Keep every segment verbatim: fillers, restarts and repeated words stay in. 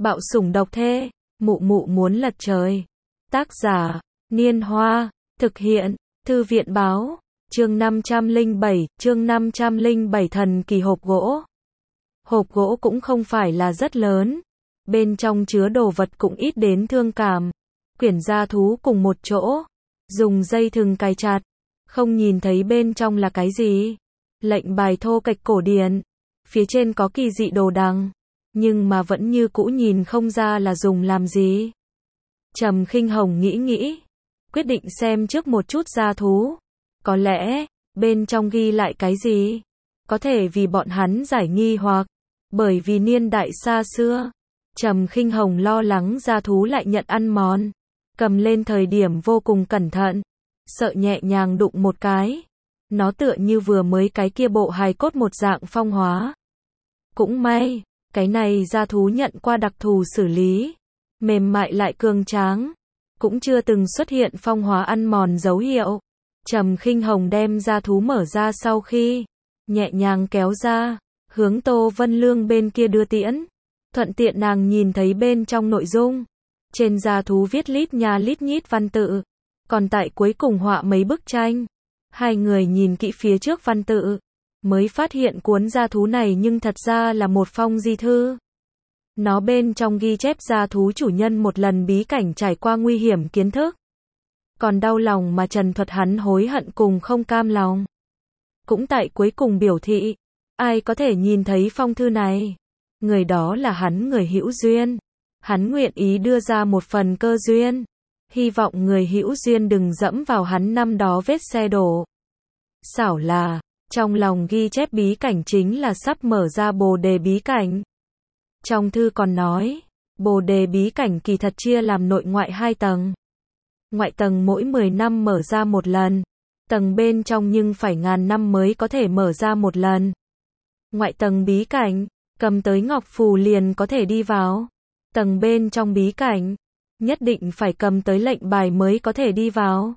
Bạo sủng độc thê, mụ mụ muốn lật trời. Tác giả, Niên Hoa, thực hiện, Thư viện Báo, chương năm trăm lẻ bảy, chương năm trăm lẻ bảy thần kỳ hộp gỗ. Hộp gỗ cũng không phải là rất lớn, bên trong chứa đồ vật cũng ít đến thương cảm. Quyển gia thú cùng một chỗ, dùng dây thừng cài chặt, không nhìn thấy bên trong là cái gì. Lệnh bài thô kệch cổ điển, phía trên có kỳ dị đồ đằng, nhưng mà vẫn như cũ nhìn không ra là dùng làm gì. Trầm Khinh Hồng nghĩ nghĩ, quyết định xem trước một chút gia thú. Có lẽ, bên trong ghi lại cái gì, có thể vì bọn hắn giải nghi hoặc, bởi vì niên đại xa xưa, Trầm Khinh Hồng lo lắng gia thú lại nhận ăn mòn. Cầm lên thời điểm vô cùng cẩn thận, sợ nhẹ nhàng đụng một cái. Nó tựa như vừa mới cái kia bộ hài cốt một dạng phong hóa. Cũng may, cái này gia thú nhận qua đặc thù xử lý, mềm mại lại cường tráng, cũng chưa từng xuất hiện phong hóa ăn mòn dấu hiệu. Trầm Khinh Hồng đem gia thú mở ra sau khi, nhẹ nhàng kéo ra, hướng Tô Vân Lương bên kia đưa tiễn. Thuận tiện nàng nhìn thấy bên trong nội dung. Trên gia thú viết lít nha lít nhít văn tự, còn tại cuối cùng họa mấy bức tranh. Hai người nhìn kỹ phía trước văn tự, mới phát hiện cuốn gia thú này nhưng thật ra là một phong di thư. Nó bên trong ghi chép gia thú chủ nhân một lần bí cảnh trải qua nguy hiểm kiến thức. Còn đau lòng mà trần thuật hắn hối hận cùng không cam lòng. Cũng tại cuối cùng biểu thị, ai có thể nhìn thấy phong thư này, người đó là hắn người hữu duyên. Hắn nguyện ý đưa ra một phần cơ duyên, hy vọng người hữu duyên đừng dẫm vào hắn năm đó vết xe đổ. Xảo là, trong lòng ghi chép bí cảnh chính là sắp mở ra Bồ Đề bí cảnh. Trong thư còn nói, Bồ Đề bí cảnh kỳ thật chia làm nội ngoại hai tầng. Ngoại tầng mỗi mười năm mở ra một lần, tầng bên trong nhưng phải ngàn năm mới có thể mở ra một lần. Ngoại tầng bí cảnh, cầm tới ngọc phù liền có thể đi vào. Tầng bên trong bí cảnh, nhất định phải cầm tới lệnh bài mới có thể đi vào.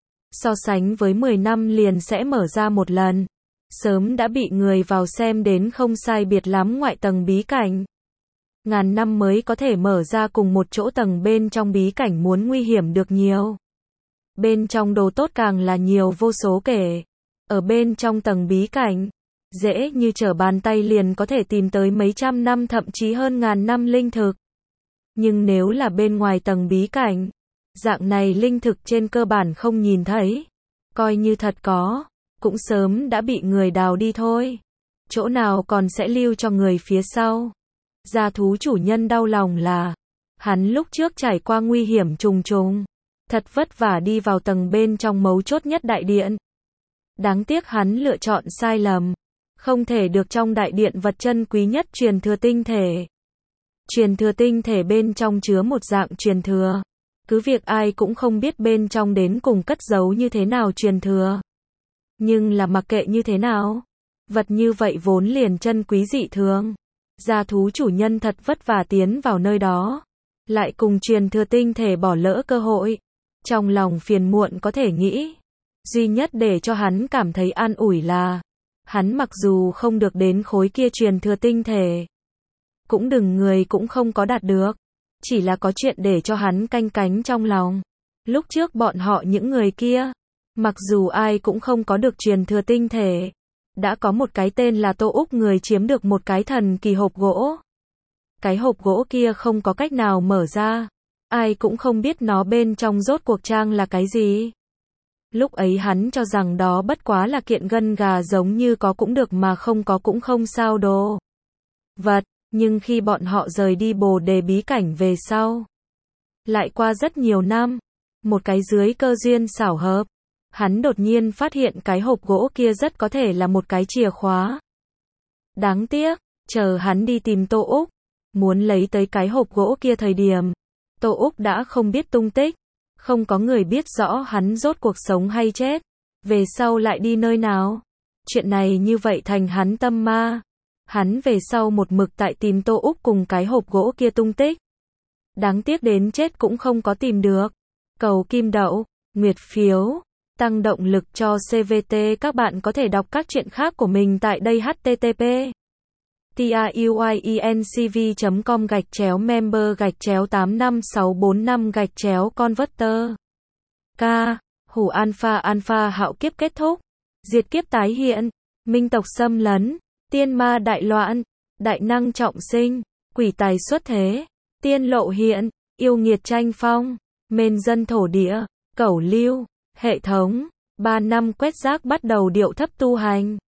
So sánh với mười năm liền sẽ mở ra một lần, sớm đã bị người vào xem đến không sai biệt lắm ngoại tầng bí cảnh. Ngàn năm mới có thể mở ra cùng một chỗ tầng bên trong bí cảnh muốn nguy hiểm được nhiều. Bên trong đồ tốt càng là nhiều vô số kể. Ở bên trong tầng bí cảnh, dễ như trở bàn tay liền có thể tìm tới mấy trăm năm thậm chí hơn ngàn năm linh thực. Nhưng nếu là bên ngoài tầng bí cảnh, dạng này linh thực trên cơ bản không nhìn thấy. Coi như thật có, cũng sớm đã bị người đào đi thôi. Chỗ nào còn sẽ lưu cho người phía sau. Gia thú chủ nhân đau lòng là, hắn lúc trước trải qua nguy hiểm trùng trùng, thật vất vả đi vào tầng bên trong mấu chốt nhất đại điện. Đáng tiếc hắn lựa chọn sai lầm, không thể được trong đại điện vật chân quý nhất truyền thừa tinh thể. Truyền thừa tinh thể bên trong chứa một dạng truyền thừa. Cứ việc ai cũng không biết bên trong đến cùng cất giấu như thế nào truyền thừa. Nhưng là mặc kệ như thế nào, vật như vậy vốn liền chân quý dị thường. Gia thú chủ nhân thật vất vả tiến vào nơi đó, lại cùng truyền thừa tinh thể bỏ lỡ cơ hội. Trong lòng phiền muộn có thể nghĩ, duy nhất để cho hắn cảm thấy an ủi là, hắn mặc dù không được đến khối kia truyền thừa tinh thể, cũng đừng người cũng không có đạt được, chỉ là có chuyện để cho hắn canh cánh trong lòng. Lúc trước bọn họ những người kia, mặc dù ai cũng không có được truyền thừa tinh thể, đã có một cái tên là Tô Úc người chiếm được một cái thần kỳ hộp gỗ. Cái hộp gỗ kia không có cách nào mở ra, ai cũng không biết nó bên trong rốt cuộc trang là cái gì. Lúc ấy hắn cho rằng đó bất quá là kiện gân gà giống như có cũng được mà không có cũng không sao đồ vật. Nhưng khi bọn họ rời đi Bồ Đề bí cảnh về sau, lại qua rất nhiều năm, một cái dưới cơ duyên xảo hợp, hắn đột nhiên phát hiện cái hộp gỗ kia rất có thể là một cái chìa khóa. Đáng tiếc, chờ hắn đi tìm Tô Úc, muốn lấy tới cái hộp gỗ kia thời điểm, Tô Úc đã không biết tung tích, không có người biết rõ hắn rốt cuộc sống hay chết, về sau lại đi nơi nào. Chuyện này như vậy thành hắn tâm ma. Hắn về sau một mực tại tìm Tô Úc cùng cái hộp gỗ kia tung tích. Đáng tiếc đến chết cũng không có tìm được. Cầu kim đậu, nguyệt phiếu, tăng động lực cho xê vê tê. Các bạn có thể đọc các chuyện khác của mình tại đây. H T T P truyencv chấm com gạch chéo member gạch chéo tám năm sáu bốn năm gạch chéo converter. K. Hủ alpha alpha hạo kiếp kết thúc. Diệt kiếp tái hiện. Minh tộc xâm lấn. Tiên ma đại loạn. Đại năng trọng sinh. Quỷ tài xuất thế. Tiên lộ hiện. Yêu nghiệt tranh phong. Mên dân thổ địa. Cẩu lưu. Hệ thống. Ba năm quét rác bắt đầu điệu thấp tu hành.